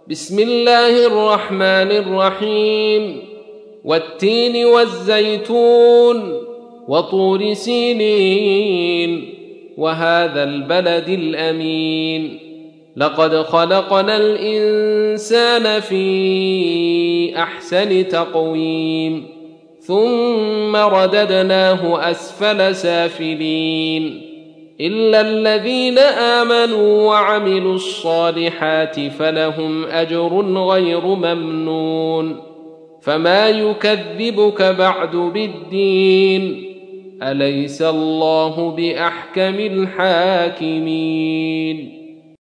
بسم الله الرحمن الرحيم والتين والزيتون وطور سينين وهذا البلد الأمين لقد خلقنا الإنسان في أحسن تقويم ثم رددناه أسفل سافلين إلا الذين آمنوا وعملوا الصالحات فلهم أجر غير ممنون فما يكذبك بعد بالدين أليس الله بأحكم الحاكمين